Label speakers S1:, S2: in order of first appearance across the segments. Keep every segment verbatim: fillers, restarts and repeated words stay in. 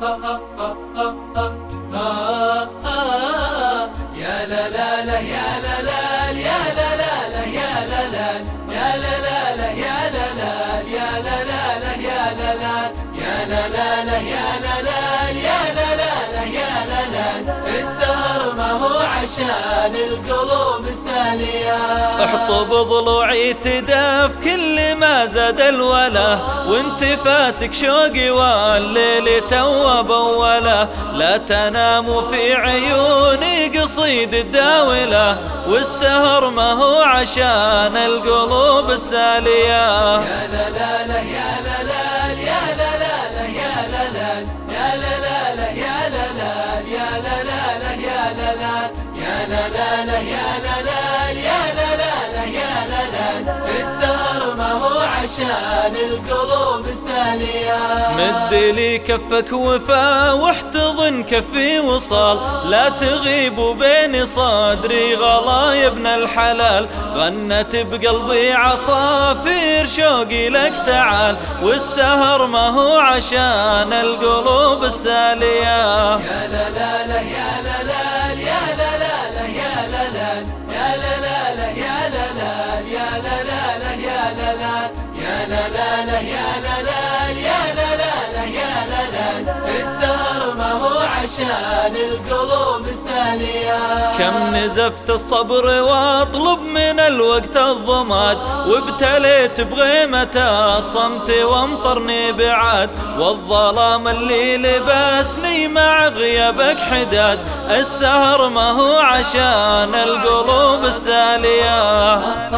S1: يا لا لا لا يا لا لا يا لا لا لا يا لا لا يا لا لا لا يا لا لا يا لا لا لا يا لا لا يا لا لا لا يا لا لا يا لا لا لا يا لا لا. السهر ما هو عشان القلوب السالية.
S2: احطب ضلوعي تداف كل ما زاد الولا، وانت فاسك شوقي والليل توب اوله. لا تنام في عيوني قصيد الداولة، والسهر ما هو عشان القلوب السالية.
S1: يا لا لا لا يا لا لا يا لا لا لا يا لا لا يا لا لا لا يا لا لا يا لا لا لا يا لا لا يا لا لا لا يا لا لا يا لا لا لا يا لا لا. السهر ما هو عشان القلوب السالية.
S2: مد لي كفك وفا واحتضن كفي وصال، لا تغيب بين صدري غلا يا ابن الحلال. غنت بقلبي عصافير شوقي لك تعال، والسهر ما هو عشان القلوب السالية.
S1: يا لا لا لا يا لا لا يا لا لا لا يا لا لا يا لا لا لا يا لا لا يا لا لا لا يا لا لا يا لا لا لا يا لا لا يا لا لا لا يا لا لا. السهر ما هو عشان القلوب السالية.
S2: كم نزفت الصبر واطلب من الوقت الضماد، وابتليت بغيمة الصمت وامطرني بعاد. والظلام اللي لبسني مع غيابك حداد، السهر ما هو عشان القلوب السالية.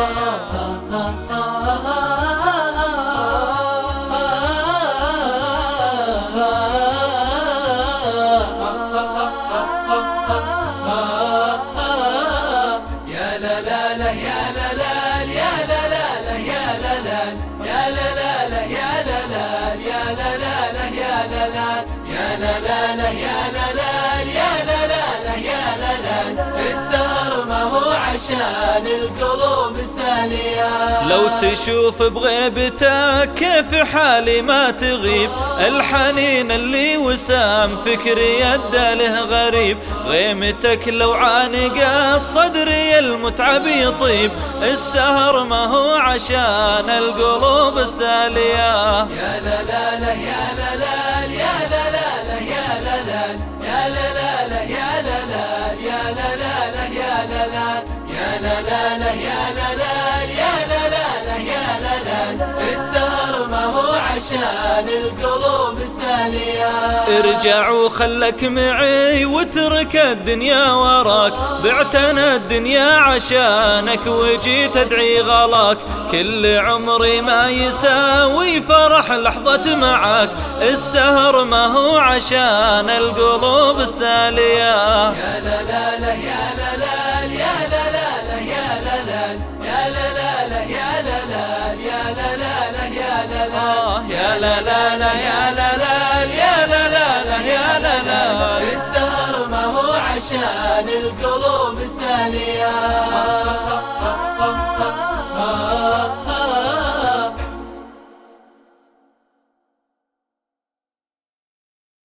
S1: يا لا لا لا يا لا لا يا لا لا لا يا لا لا يا لا لا لا يا لا لا يا لا لا لا يا لا لا يا لا لا لا يا لا لا يا لا لا لا يا لا لا. السهر ما هو عشان القلوب السالية.
S2: لو تشوف بغيبتك كيف حالي ما تغيب، الحنين اللي وسام فكري يده له غريب. غيمتك لو عانقت صدري المتعب يطيب، السهر ما هو عشان القلوب السالية.
S1: يا لا لا لا يا لا لا يا لا لا لا يا لا لا يا لا لا لا يا لا لا يا لا لا لا يا لا لا يا لا لا لا يا لا لا يا لا لا لا يا لا لا. السهر ما هو عشان القلوب السالية.
S2: ارجع وخلك معي واترك الدنيا وراك، بعتنا الدنيا عشانك وجيت ادعي غلاك. كل عمري ما يساوي فرح لحظة معاك، السهر ما هو عشان القلوب السالية.
S1: يا لا لا لا يا لا لا يا لا لا لا يا لا لا يا لا لا لا يا لا لا يا لا لا لا يا لا لا
S2: يا لا لا لا يا لا لا يا لا لا لا يا لا لا.
S1: السهر ما هو عشان القلوب السالية.